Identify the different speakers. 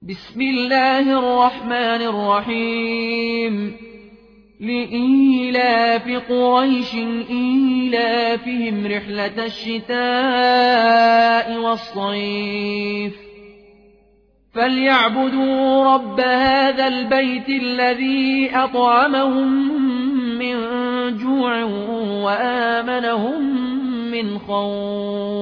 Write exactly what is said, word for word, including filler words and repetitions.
Speaker 1: بسم الله الرحمن الرحيم لإيلاف قريش إيلافهم رحلة الشتاء والصيف فليعبدوا رب هذا البيت الذي أطعمهم من جوع وآمنهم من خوف